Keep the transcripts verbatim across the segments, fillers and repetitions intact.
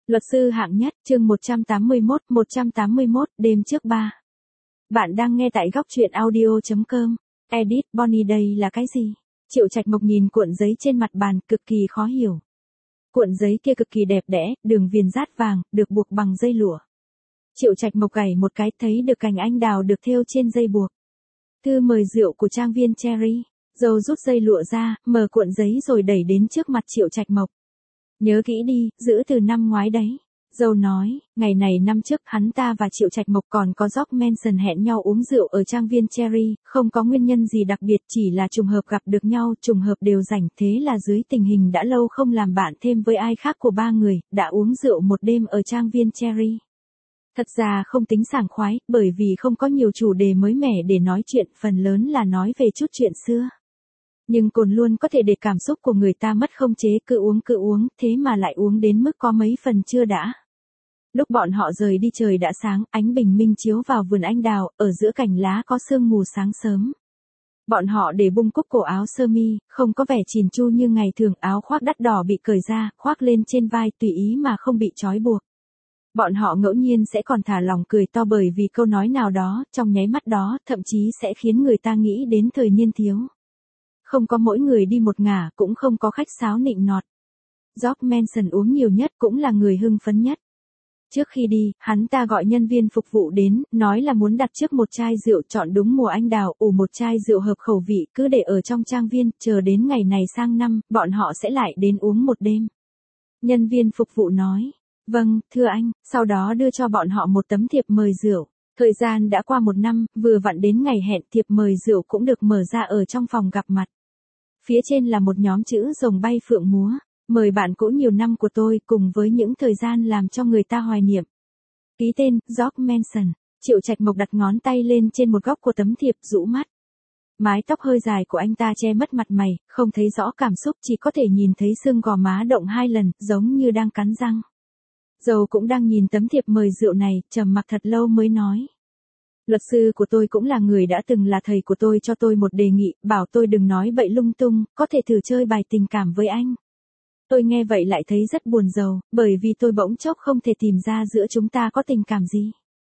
Luật sư hạng nhất, chương một trăm tám mươi mốt, một trăm tám mươi mốt, đêm trước ba. Bạn đang nghe tại góc truyện audio chấm com. Edit, Bonnie đây là cái gì? Triệu Trạch Mộc nhìn cuộn giấy trên mặt bàn, cực kỳ khó hiểu. Cuộn giấy kia cực kỳ đẹp đẽ, đường viền rát vàng, được buộc bằng dây lụa. Triệu Trạch Mộc gảy một cái thấy được cành anh đào được thêu trên dây buộc. Thư mời rượu của trang viên Cherry. Dâu rút dây lụa ra, mở cuộn giấy rồi đẩy đến trước mặt Triệu Trạch Mộc. Nhớ kỹ đi, giữ từ năm ngoái đấy. Dâu nói, ngày này năm trước hắn ta và Triệu Trạch Mộc còn có George Manson hẹn nhau uống rượu ở trang viên Cherry, không có nguyên nhân gì đặc biệt, chỉ là trùng hợp gặp được nhau, trùng hợp đều rảnh, thế là dưới tình hình đã lâu không làm bạn thêm với ai khác của ba người, đã uống rượu một đêm ở trang viên Cherry. Thật ra không tính sảng khoái, bởi vì không có nhiều chủ đề mới mẻ để nói chuyện, phần lớn là nói về chút chuyện xưa. Nhưng cồn luôn có thể để cảm xúc của người ta mất khống chế, cứ uống cứ uống, thế mà lại uống đến mức có mấy phần chưa đã. Lúc bọn họ rời đi trời đã sáng, ánh bình minh chiếu vào vườn anh đào, ở giữa cành lá có sương mù sáng sớm. Bọn họ để bung cúc cổ áo sơ mi, không có vẻ chỉn chu như ngày thường, áo khoác đắt đỏ bị cởi ra, khoác lên trên vai tùy ý mà không bị trói buộc. Bọn họ ngẫu nhiên sẽ còn thả lỏng cười to bởi vì câu nói nào đó, trong nháy mắt đó, thậm chí sẽ khiến người ta nghĩ đến thời niên thiếu. Không có mỗi người đi một ngả, cũng không có khách sáo nịnh nọt. George Manson uống nhiều nhất, cũng là người hưng phấn nhất. Trước khi đi, hắn ta gọi nhân viên phục vụ đến, nói là muốn đặt trước một chai rượu, chọn đúng mùa anh đào, ủ một chai rượu hợp khẩu vị, cứ để ở trong trang viên, chờ đến ngày này sang năm, bọn họ sẽ lại đến uống một đêm. Nhân viên phục vụ nói, vâng, thưa anh, sau đó đưa cho bọn họ một tấm thiệp mời rượu. Thời gian đã qua một năm, vừa vặn đến ngày hẹn, thiệp mời rượu cũng được mở ra ở trong phòng gặp mặt. Phía trên là một nhóm chữ rồng bay phượng múa, mời bạn cũ nhiều năm của tôi cùng với những thời gian làm cho người ta hoài niệm. Ký tên, George Manson. Triệu Trạch Mộc đặt ngón tay lên trên một góc của tấm thiệp, rũ mắt. Mái tóc hơi dài của anh ta che mất mặt mày, không thấy rõ cảm xúc, chỉ có thể nhìn thấy xương gò má động hai lần, giống như đang cắn răng. Dâu cũng đang nhìn tấm thiệp mời rượu này, trầm mặc thật lâu mới nói. Luật sư của tôi cũng là người đã từng là thầy của tôi, cho tôi một đề nghị, bảo tôi đừng nói bậy lung tung, có thể thử chơi bài tình cảm với anh. Tôi nghe vậy lại thấy rất buồn rầu, bởi vì tôi bỗng chốc không thể tìm ra giữa chúng ta có tình cảm gì.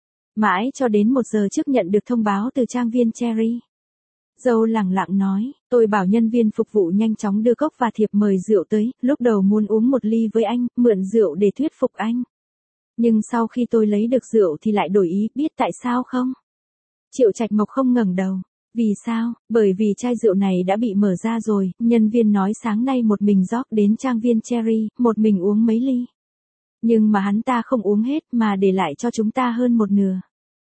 Mãi cho đến một giờ trước nhận được thông báo từ trang viên Cherry. Dâu lẳng lặng nói, tôi bảo nhân viên phục vụ nhanh chóng đưa cốc và thiệp mời rượu tới, lúc đầu muốn uống một ly với anh, mượn rượu để thuyết phục anh. Nhưng sau khi tôi lấy được rượu thì lại đổi ý, biết tại sao không? Triệu Trạch Mộc không ngẩng đầu. Vì sao? Bởi vì chai rượu này đã bị mở ra rồi, nhân viên nói sáng nay một mình George đến trang viên Cherry, một mình uống mấy ly. Nhưng mà hắn ta không uống hết mà để lại cho chúng ta hơn một nửa.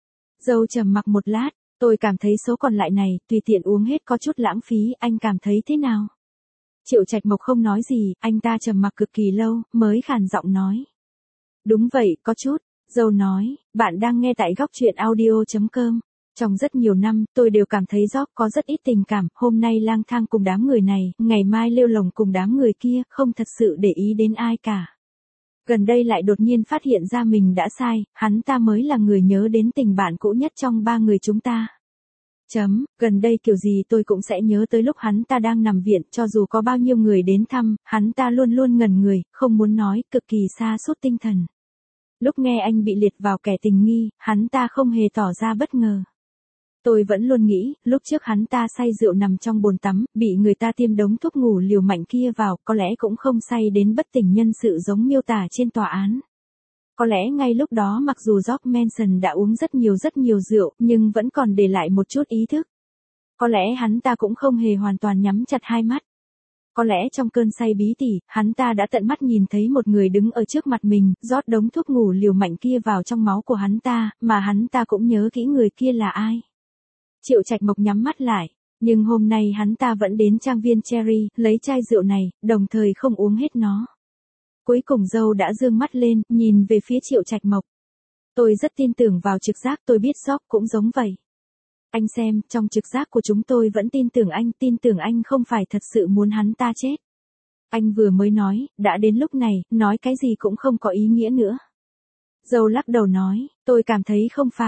Dâu trầm mặc một lát, tôi cảm thấy số còn lại này, tùy tiện uống hết có chút lãng phí, anh cảm thấy thế nào? Triệu Trạch Mộc không nói gì, anh ta trầm mặc cực kỳ lâu, mới khàn giọng nói. Đúng vậy, có chút. Dâu nói, bạn đang nghe tại góc truyện audio chấm com. Trong rất nhiều năm, tôi đều cảm thấy George có rất ít tình cảm, hôm nay lang thang cùng đám người này, ngày mai lêu lồng cùng đám người kia, không thật sự để ý đến ai cả. Gần đây lại đột nhiên phát hiện ra mình đã sai, hắn ta mới là người nhớ đến tình bạn cũ nhất trong ba người chúng ta. Chấm, gần đây kiểu gì tôi cũng sẽ nhớ tới lúc hắn ta đang nằm viện, cho dù có bao nhiêu người đến thăm, hắn ta luôn luôn ngẩn người, không muốn nói, cực kỳ sa sút tinh thần. Lúc nghe anh bị liệt vào kẻ tình nghi, hắn ta không hề tỏ ra bất ngờ. Tôi vẫn luôn nghĩ, lúc trước hắn ta say rượu nằm trong bồn tắm, bị người ta tiêm đống thuốc ngủ liều mạnh kia vào, có lẽ cũng không say đến bất tỉnh nhân sự giống miêu tả trên tòa án. Có lẽ ngay lúc đó mặc dù George Manson đã uống rất nhiều rất nhiều rượu, nhưng vẫn còn để lại một chút ý thức. Có lẽ hắn ta cũng không hề hoàn toàn nhắm chặt hai mắt. Có lẽ trong cơn say bí tỉ, hắn ta đã tận mắt nhìn thấy một người đứng ở trước mặt mình, rót đống thuốc ngủ liều mạnh kia vào trong máu của hắn ta, mà hắn ta cũng nhớ kỹ người kia là ai. Triệu Trạch Mộc nhắm mắt lại, nhưng hôm nay hắn ta vẫn đến trang viên Cherry, lấy chai rượu này, đồng thời không uống hết nó. Cuối cùng dâu đã dương mắt lên, nhìn về phía Triệu Trạch Mộc. Tôi rất tin tưởng vào trực giác, tôi biết George cũng giống vậy. Anh xem, trong trực giác của chúng tôi vẫn tin tưởng anh, tin tưởng anh không phải thật sự muốn hắn ta chết. Anh vừa mới nói, đã đến lúc này, nói cái gì cũng không có ý nghĩa nữa. Dâu lắc đầu nói, tôi cảm thấy không phải.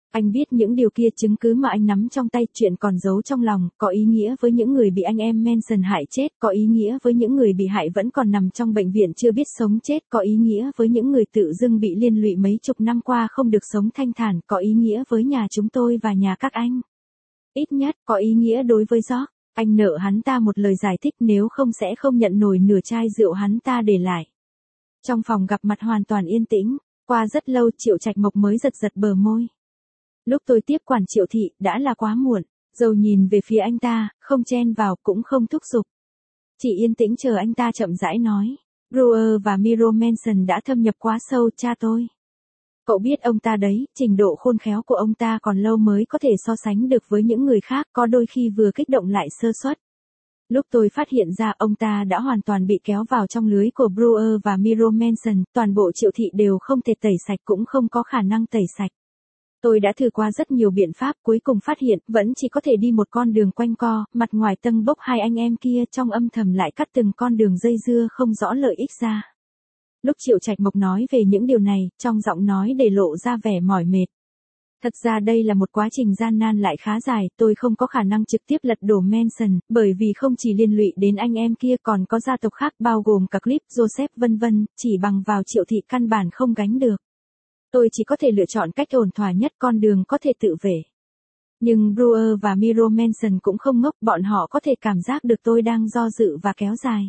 Anh biết những điều kia chứng cứ mà anh nắm trong tay, chuyện còn giấu trong lòng, có ý nghĩa với những người bị anh em Manson hại chết, có ý nghĩa với những người bị hại vẫn còn nằm trong bệnh viện chưa biết sống chết, có ý nghĩa với những người tự dưng bị liên lụy mấy chục năm qua không được sống thanh thản, có ý nghĩa với nhà chúng tôi và nhà các anh. Ít nhất, có ý nghĩa đối với George. Anh nợ hắn ta một lời giải thích, nếu không sẽ không nhận nổi nửa chai rượu hắn ta để lại. Trong phòng gặp mặt hoàn toàn yên tĩnh, qua rất lâu Triệu Trạch Mộc mới giật giật bờ môi. Lúc tôi tiếp quản Triệu thị, đã là quá muộn. Dầu nhìn về phía anh ta, không chen vào, cũng không thúc giục. Chỉ yên tĩnh chờ anh ta chậm rãi nói. Brewer và Miro Manson đã thâm nhập quá sâu, cha tôi. Cậu biết ông ta đấy, trình độ khôn khéo của ông ta còn lâu mới có thể so sánh được với những người khác, có đôi khi vừa kích động lại sơ suất. Lúc tôi phát hiện ra ông ta đã hoàn toàn bị kéo vào trong lưới của Brewer và Miro Manson, toàn bộ Triệu thị đều không thể tẩy sạch cũng không có khả năng tẩy sạch. Tôi đã thử qua rất nhiều biện pháp, cuối cùng phát hiện vẫn chỉ có thể đi một con đường quanh co, mặt ngoài tâng bốc hai anh em kia, trong âm thầm lại cắt từng con đường dây dưa không rõ lợi ích ra. Lúc Triệu Trạch Mộc nói về những điều này, trong giọng nói để lộ ra vẻ mỏi mệt. Thật ra đây là một quá trình gian nan lại khá dài, tôi không có khả năng trực tiếp lật đổ Manson, bởi vì không chỉ liên lụy đến anh em kia còn có gia tộc khác bao gồm cả Cliff, Joseph vân vân, chỉ bằng vào Triệu thị căn bản không gánh được. Tôi chỉ có thể lựa chọn cách ổn thỏa nhất, con đường có thể tự vệ. Nhưng Brewer và Miro Manson cũng không ngốc, bọn họ có thể cảm giác được tôi đang do dự và kéo dài.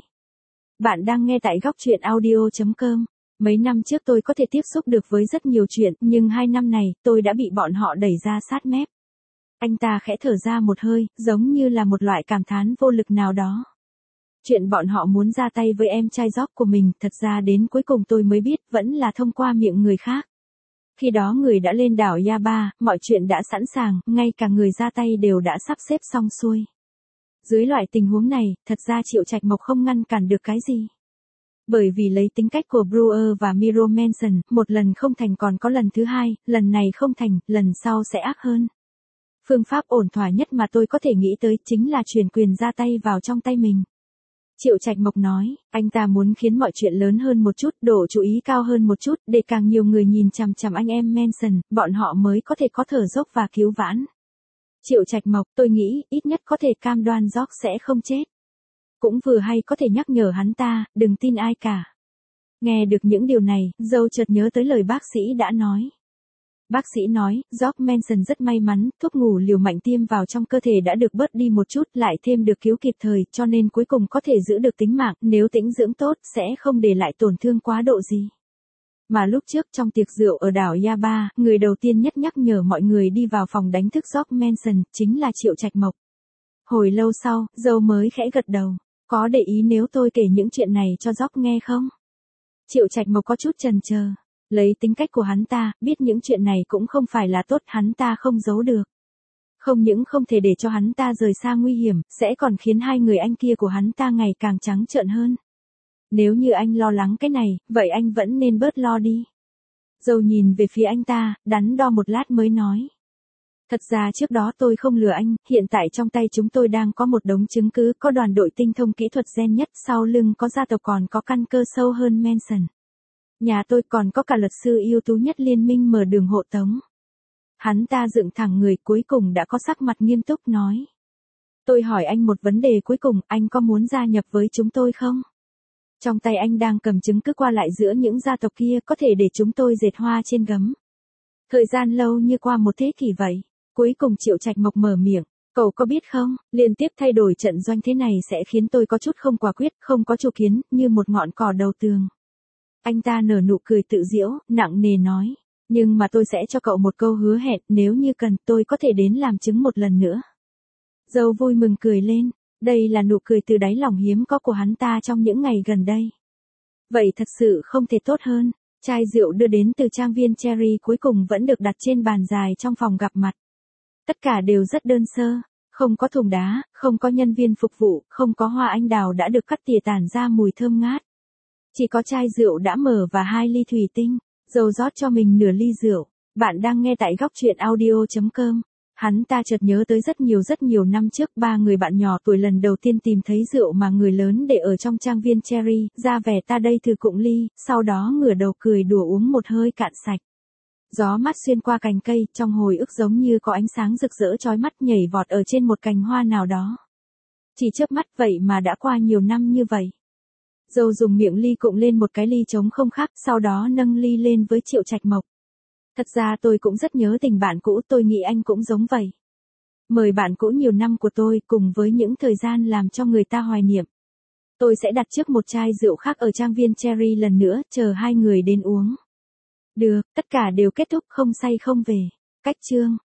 Bạn đang nghe tại góc truyện audio chấm com. Mấy năm trước tôi có thể tiếp xúc được với rất nhiều chuyện, nhưng hai năm này, tôi đã bị bọn họ đẩy ra sát mép. Anh ta khẽ thở ra một hơi, giống như là một loại cảm thán vô lực nào đó. Chuyện bọn họ muốn ra tay với em trai George của mình, thật ra đến cuối cùng tôi mới biết, vẫn là thông qua miệng người khác. Khi đó người đã lên đảo Yaba, mọi chuyện đã sẵn sàng, ngay cả người ra tay đều đã sắp xếp xong xuôi. Dưới loại tình huống này, thật ra Triệu Trạch Mộc không ngăn cản được cái gì. Bởi vì lấy tính cách của Brewer và Miro Manson, một lần không thành còn có lần thứ hai, lần này không thành, lần sau sẽ ác hơn. Phương pháp ổn thỏa nhất mà tôi có thể nghĩ tới chính là chuyển quyền ra tay vào trong tay mình. Triệu Trạch Mộc nói, anh ta muốn khiến mọi chuyện lớn hơn một chút, độ chú ý cao hơn một chút, để càng nhiều người nhìn chằm chằm anh em Manson, bọn họ mới có thể có thở dốc và cứu vãn. Triệu Trạch Mộc, tôi nghĩ, ít nhất có thể cam đoan George sẽ không chết. Cũng vừa hay có thể nhắc nhở hắn ta, đừng tin ai cả. Nghe được những điều này, Dâu chợt nhớ tới lời bác sĩ đã nói. Bác sĩ nói, George Manson rất may mắn, thuốc ngủ liều mạnh tiêm vào trong cơ thể đã được bớt đi một chút, lại thêm được cứu kịp thời, cho nên cuối cùng có thể giữ được tính mạng, nếu tĩnh dưỡng tốt, sẽ không để lại tổn thương quá độ gì. Mà lúc trước trong tiệc rượu ở đảo Yaba, người đầu tiên nhất nhắc nhở mọi người đi vào phòng đánh thức George Manson, chính là Triệu Trạch Mộc. Hồi lâu sau, Dâu mới khẽ gật đầu. Có để ý nếu tôi kể những chuyện này cho George nghe không? Triệu Trạch Mộc có chút chần chờ. Lấy tính cách của hắn ta, biết những chuyện này cũng không phải là tốt, hắn ta không giấu được. Không những không thể để cho hắn ta rời xa nguy hiểm, sẽ còn khiến hai người anh kia của hắn ta ngày càng trắng trợn hơn. Nếu như anh lo lắng cái này, vậy anh vẫn nên bớt lo đi. Dâu nhìn về phía anh ta, đắn đo một lát mới nói. Thật ra trước đó tôi không lừa anh, hiện tại trong tay chúng tôi đang có một đống chứng cứ, có đoàn đội tinh thông kỹ thuật gen nhất, sau lưng có gia tộc còn có căn cơ sâu hơn Manson. Nhà tôi còn có cả luật sư ưu tú nhất liên minh mở đường hộ tống. Hắn ta dựng thẳng người, cuối cùng đã có sắc mặt nghiêm túc nói. Tôi hỏi anh một vấn đề cuối cùng, anh có muốn gia nhập với chúng tôi không? Trong tay anh đang cầm chứng cứ qua lại giữa những gia tộc kia, có thể để chúng tôi dệt hoa trên gấm. Thời gian lâu như qua một thế kỷ vậy. Cuối cùng Triệu Trạch Mộc mở miệng. Cậu có biết không, liên tiếp thay đổi trận doanh thế này sẽ khiến tôi có chút không quả quyết, không có chủ kiến, như một ngọn cỏ đầu tường. Anh ta nở nụ cười tự giễu, nặng nề nói. Nhưng mà tôi sẽ cho cậu một câu hứa hẹn, nếu như cần, tôi có thể đến làm chứng một lần nữa. Dâu vui mừng cười lên. Đây là nụ cười từ đáy lòng hiếm có của hắn ta trong những ngày gần đây. Vậy thật sự không thể tốt hơn. Chai rượu đưa đến từ trang viên Cherry cuối cùng vẫn được đặt trên bàn dài trong phòng gặp mặt. Tất cả đều rất đơn sơ, không có thùng đá, không có nhân viên phục vụ, không có hoa anh đào đã được cắt tỉa tản ra mùi thơm ngát. Chỉ có chai rượu đã mở và hai ly thủy tinh, Dâu rót cho mình nửa ly rượu. Bạn đang nghe tại góc truyện audio chấm com. Hắn ta chợt nhớ tới rất nhiều rất nhiều năm trước, ba người bạn nhỏ tuổi lần đầu tiên tìm thấy rượu mà người lớn để ở trong trang viên Cherry, ra vẻ ta đây thử cụng ly, sau đó ngửa đầu cười đùa uống một hơi cạn sạch. Gió mát xuyên qua cành cây, trong hồi ức giống như có ánh sáng rực rỡ chói mắt nhảy vọt ở trên một cành hoa nào đó. Chỉ chớp mắt vậy mà đã qua nhiều năm như vậy. Dâu dùng miệng ly cụng lên một cái ly trống không khác, sau đó nâng ly lên với Triệu Trạch Mộc. Thật ra tôi cũng rất nhớ tình bạn cũ, tôi nghĩ anh cũng giống vậy. Mời bạn cũ nhiều năm của tôi cùng với những thời gian làm cho người ta hoài niệm. Tôi sẽ đặt trước một chai rượu khác ở trang viên Cherry lần nữa, chờ hai người đến uống. Được, tất cả đều kết thúc không say không về. Cách chương